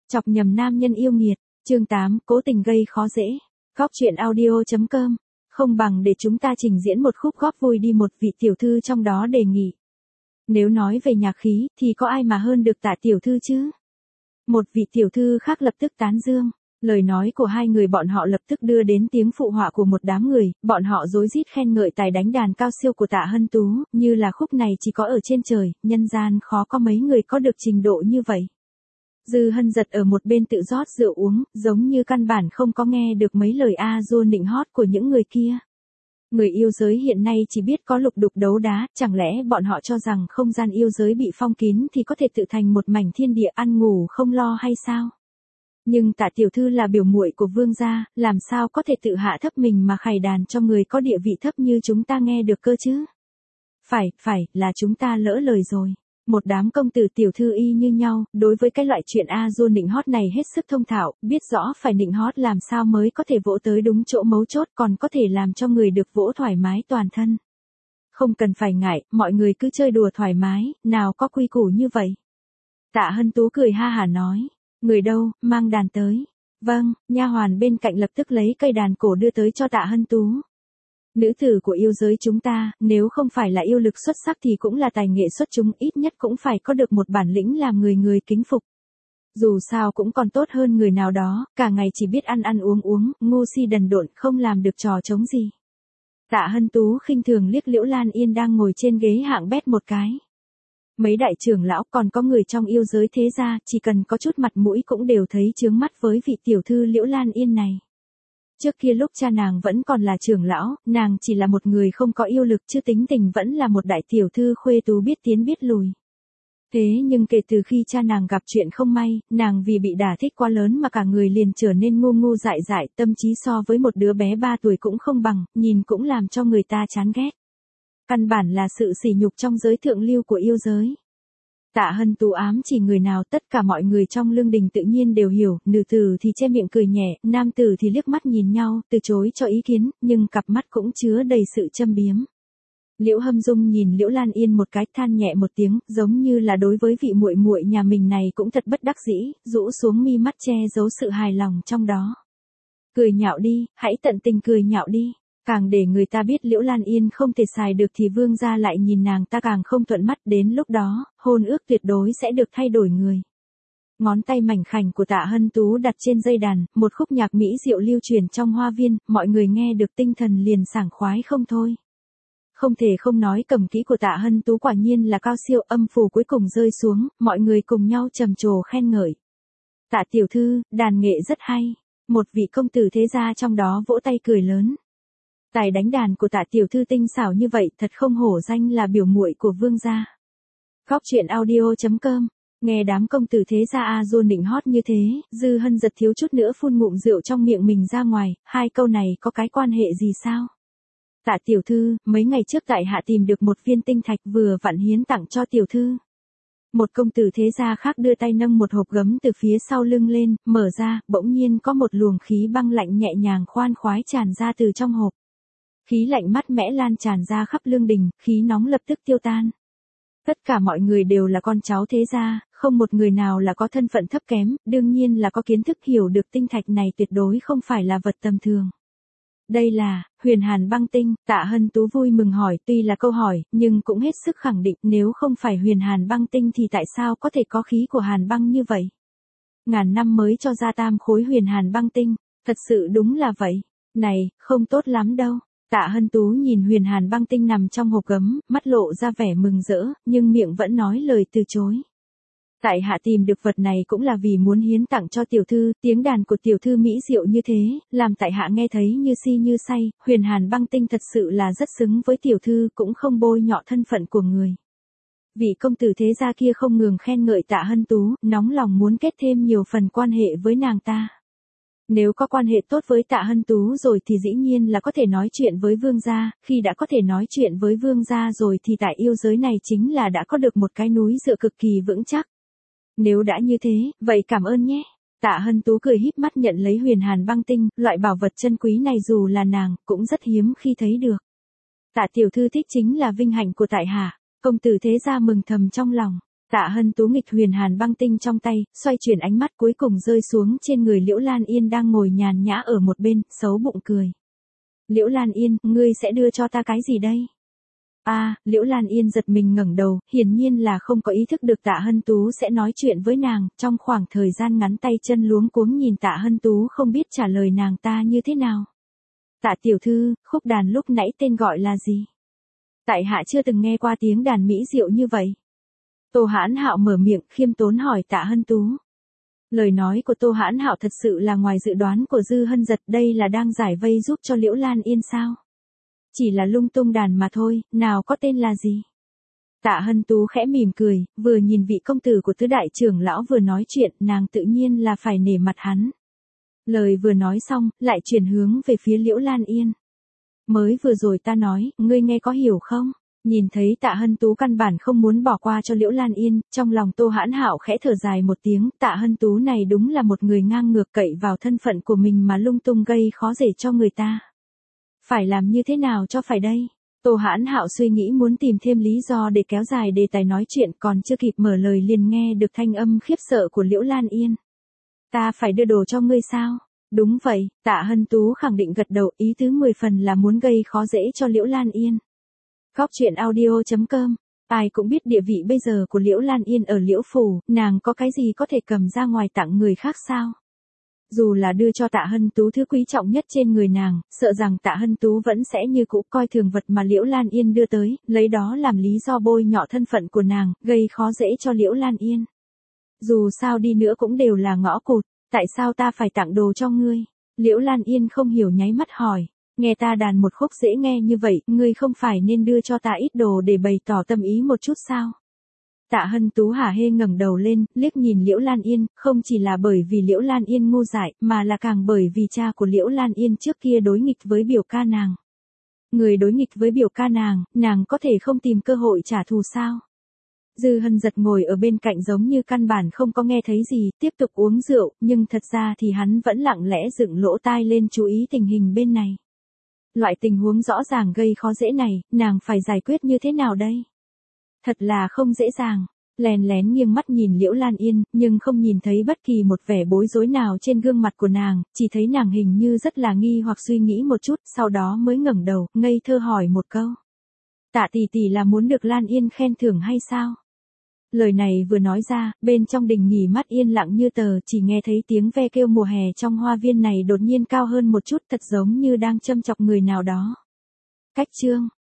Chọc nhầm nam nhân yêu nghiệt, chương 8, cố tình gây khó dễ. Góc truyện audio.com, không bằng để chúng ta trình diễn một khúc góp vui đi, một vị tiểu thư trong đó đề nghị. Nếu nói về nhạc khí thì có ai mà hơn được Tạ tiểu thư chứ? Một vị tiểu thư khác lập tức tán dương. Lời nói của hai người bọn họ lập tức đưa đến tiếng phụ họa của một đám người, bọn họ rối rít khen ngợi tài đánh đàn cao siêu của Tạ Hân Tú, như là khúc này chỉ có ở trên trời, nhân gian khó có mấy người có được trình độ như vậy. Dư Hân giật ở một bên tự rót rượu uống, giống như căn bản không có nghe được mấy lời a-dua nịnh hót của những người kia. Người yêu giới hiện nay chỉ biết có lục đục đấu đá, chẳng lẽ bọn họ cho rằng không gian yêu giới bị phong kín thì có thể tự thành một mảnh thiên địa ăn ngủ không lo hay sao? Nhưng Tạ tiểu thư là biểu muội của vương gia, làm sao có thể tự hạ thấp mình mà khải đàn cho người có địa vị thấp như chúng ta nghe được cơ chứ? Phải, là chúng ta lỡ lời rồi. Một đám công tử tiểu thư y như nhau, đối với cái loại chuyện a-dua nịnh hót này hết sức thông thạo, biết rõ phải nịnh hót làm sao mới có thể vỗ tới đúng chỗ mấu chốt, còn có thể làm cho người được vỗ thoải mái toàn thân. Không cần phải ngại, mọi người cứ chơi đùa thoải mái, nào có quy củ như vậy. Tạ Hân Tú cười ha hả nói, người đâu, mang đàn tới. Vâng, nha hoàn bên cạnh lập tức lấy cây đàn cổ đưa tới cho Tạ Hân Tú. Nữ tử của yêu giới chúng ta, nếu không phải là yêu lực xuất sắc thì cũng là tài nghệ xuất chúng, ít nhất cũng phải có được một bản lĩnh làm người kính phục. Dù sao cũng còn tốt hơn người nào đó, cả ngày chỉ biết ăn uống, ngu si đần độn, không làm được trò trống gì. Tạ Hân Tú khinh thường liếc Liễu Lan Yên đang ngồi trên ghế hạng bét một cái. Mấy đại trưởng lão còn có người trong yêu giới thế gia, chỉ cần có chút mặt mũi cũng đều thấy chướng mắt với vị tiểu thư Liễu Lan Yên này. Trước kia lúc cha nàng vẫn còn là trưởng lão, nàng chỉ là một người không có yêu lực chứ tính tình vẫn là một đại tiểu thư khuê tú biết tiến biết lùi. Thế nhưng kể từ khi cha nàng gặp chuyện không may, nàng vì bị đả thích quá lớn mà cả người liền trở nên ngu dại, tâm trí so với một đứa bé 3 tuổi cũng không bằng, nhìn cũng làm cho người ta chán ghét. Căn bản là sự sỉ nhục trong giới thượng lưu của yêu giới. Tạ Hân Tú ám chỉ người nào, tất cả mọi người trong lương đình tự nhiên đều hiểu, nữ tử thì che miệng cười nhẹ, nam tử thì liếc mắt nhìn nhau, từ chối cho ý kiến, nhưng cặp mắt cũng chứa đầy sự châm biếm. Liễu Hâm Dung nhìn Liễu Lan Yên một cái, than nhẹ một tiếng, giống như là đối với vị muội muội nhà mình này cũng thật bất đắc dĩ, rũ xuống mi mắt che giấu sự hài lòng trong đó. Cười nhạo đi, hãy tận tình cười nhạo đi. Càng để người ta biết Liễu Lan Yên không thể xài được thì vương gia lại nhìn nàng ta càng không thuận mắt, đến lúc đó, hôn ước tuyệt đối sẽ được thay đổi người. Ngón tay mảnh khảnh của Tạ Hân Tú đặt trên dây đàn, một khúc nhạc mỹ diệu lưu truyền trong hoa viên, mọi người nghe được tinh thần liền sảng khoái không thôi. Không thể không nói cầm kỹ của Tạ Hân Tú quả nhiên là cao siêu, âm phù cuối cùng rơi xuống, mọi người cùng nhau trầm trồ khen ngợi. Tạ tiểu thư, đàn nghệ rất hay. Một vị công tử thế gia trong đó vỗ tay cười lớn. Tài đánh đàn của Tạ tiểu thư tinh xảo như vậy, thật không hổ danh là biểu muội của vương gia. Góc truyện audio.com, nghe đám công tử thế gia a-dua nịnh hót như thế, Dư Hân giật thiếu chút nữa phun ngụm rượu trong miệng mình ra ngoài, hai câu này có cái quan hệ gì sao? Tạ tiểu thư, mấy ngày trước tại hạ tìm được một viên tinh thạch vừa vặn hiến tặng cho tiểu thư. Một công tử thế gia khác đưa tay nâng một hộp gấm từ phía sau lưng lên, mở ra, bỗng nhiên có một luồng khí băng lạnh nhẹ nhàng khoan khoái tràn ra từ trong hộp. Khí lạnh mát mẽ lan tràn ra khắp lương đình, khí nóng lập tức tiêu tan. Tất cả mọi người đều là con cháu thế gia, không một người nào là có thân phận thấp kém, đương nhiên là có kiến thức hiểu được tinh thạch này tuyệt đối không phải là vật tầm thường. Đây là Huyền Hàn băng tinh. Tạ Hân Tú vui mừng hỏi, tuy là câu hỏi, nhưng cũng hết sức khẳng định, nếu không phải Huyền Hàn băng tinh thì tại sao có thể có khí của Hàn băng như vậy? Ngàn năm mới cho ra tam khối Huyền Hàn băng tinh, thật sự đúng là vậy. Này, không tốt lắm đâu. Tạ Hân Tú nhìn Huyền Hàn băng tinh nằm trong hộp gấm, mắt lộ ra vẻ mừng rỡ, nhưng miệng vẫn nói lời từ chối. Tại hạ tìm được vật này cũng là vì muốn hiến tặng cho tiểu thư, tiếng đàn của tiểu thư mỹ diệu như thế, làm tại hạ nghe thấy như si như say, Huyền Hàn băng tinh thật sự là rất xứng với tiểu thư, cũng không bôi nhọ thân phận của người. Vị công tử thế gia kia không ngừng khen ngợi Tạ Hân Tú, nóng lòng muốn kết thêm nhiều phần quan hệ với nàng ta. Nếu có quan hệ tốt với Tạ Hân Tú rồi thì dĩ nhiên là có thể nói chuyện với vương gia, khi đã có thể nói chuyện với vương gia rồi thì tại yêu giới này chính là đã có được một cái núi dựa cực kỳ vững chắc. Nếu đã như thế, vậy cảm ơn nhé. Tạ Hân Tú cười híp mắt nhận lấy Huyền Hàn băng tinh, loại bảo vật chân quý này dù là nàng, cũng rất hiếm khi thấy được. Tạ tiểu thư thích chính là vinh hạnh của tại hạ, công tử thế gia mừng thầm trong lòng. Tạ Hân Tú nghịch huyền hàn băng tinh trong tay, xoay chuyển ánh mắt cuối cùng rơi xuống trên người Liễu Lan Yên đang ngồi nhàn nhã ở một bên, xấu bụng cười. Liễu Lan Yên, ngươi sẽ đưa cho ta cái gì đây? Liễu Lan Yên giật mình ngẩng đầu, hiển nhiên là không có ý thức được Tạ Hân Tú sẽ nói chuyện với nàng, trong khoảng thời gian ngắn tay chân luống cuống nhìn Tạ Hân Tú không biết trả lời nàng ta như thế nào. Tạ tiểu thư, khúc đàn lúc nãy tên gọi là gì? Tại hạ chưa từng nghe qua tiếng đàn mỹ diệu như vậy. Tô Hãn Hạo mở miệng khiêm tốn hỏi Tạ Hân Tú. Lời nói của Tô Hãn Hạo thật sự là ngoài dự đoán của Dư Hân Giật, đây là đang giải vây giúp cho Liễu Lan Yên sao? Chỉ là lung tung đàn mà thôi, nào có tên là gì? Tạ Hân Tú khẽ mỉm cười, vừa nhìn vị công tử của tứ đại trưởng lão vừa nói chuyện, nàng tự nhiên là phải nể mặt hắn. Lời vừa nói xong, lại chuyển hướng về phía Liễu Lan Yên. Mới vừa rồi ta nói, ngươi nghe có hiểu không? Nhìn thấy Tạ Hân Tú căn bản không muốn bỏ qua cho Liễu Lan Yên, trong lòng Tô Hãn Hạo khẽ thở dài một tiếng, Tạ Hân Tú này đúng là một người ngang ngược, cậy vào thân phận của mình mà lung tung gây khó dễ cho người ta. Phải làm như thế nào cho phải đây? Tô Hãn Hạo suy nghĩ muốn tìm thêm lý do để kéo dài đề tài nói chuyện, còn chưa kịp mở lời liền nghe được thanh âm khiếp sợ của Liễu Lan Yên. Ta phải đưa đồ cho ngươi sao? Đúng vậy, Tạ Hân Tú khẳng định gật đầu, ý tứ 10 phần là muốn gây khó dễ cho Liễu Lan Yên. Góc truyện audio.com. Ai cũng biết địa vị bây giờ của Liễu Lan Yên ở Liễu Phủ, nàng có cái gì có thể cầm ra ngoài tặng người khác sao? Dù là đưa cho Tạ Hân Tú thứ quý trọng nhất trên người nàng, sợ rằng Tạ Hân Tú vẫn sẽ như cũ coi thường vật mà Liễu Lan Yên đưa tới, lấy đó làm lý do bôi nhọ thân phận của nàng, gây khó dễ cho Liễu Lan Yên. Dù sao đi nữa cũng đều là ngõ cụt, tại sao ta phải tặng đồ cho ngươi? Liễu Lan Yên không hiểu nháy mắt hỏi, nghe ta đàn một khúc dễ nghe như vậy, ngươi không phải nên đưa cho ta ít đồ để bày tỏ tâm ý một chút sao? Tạ Hân Tú hả hê ngẩng đầu lên, liếc nhìn Liễu Lan Yên, không chỉ là bởi vì Liễu Lan Yên ngu dại, mà là càng bởi vì cha của Liễu Lan Yên trước kia đối nghịch với biểu ca nàng. Người đối nghịch với biểu ca nàng có thể không tìm cơ hội trả thù sao? Dư Hân Giật ngồi ở bên cạnh giống như căn bản không có nghe thấy gì, tiếp tục uống rượu, nhưng thật ra thì hắn vẫn lặng lẽ dựng lỗ tai lên chú ý tình hình bên này. Loại tình huống rõ ràng gây khó dễ này, nàng phải giải quyết như thế nào đây? Thật là không dễ dàng. Lén lén nghiêng mắt nhìn Liễu Lan Yên, nhưng không nhìn thấy bất kỳ một vẻ bối rối nào trên gương mặt của nàng, chỉ thấy nàng hình như rất là nghi hoặc suy nghĩ một chút, sau đó mới ngẩng đầu, ngây thơ hỏi một câu. Tạ tỷ tỷ là muốn được Lan Yên khen thưởng hay sao? Lời này vừa nói ra, bên trong đình nghỉ mắt yên lặng như tờ, chỉ nghe thấy tiếng ve kêu mùa hè trong hoa viên này đột nhiên cao hơn một chút, thật giống như đang châm chọc người nào đó. Cách chương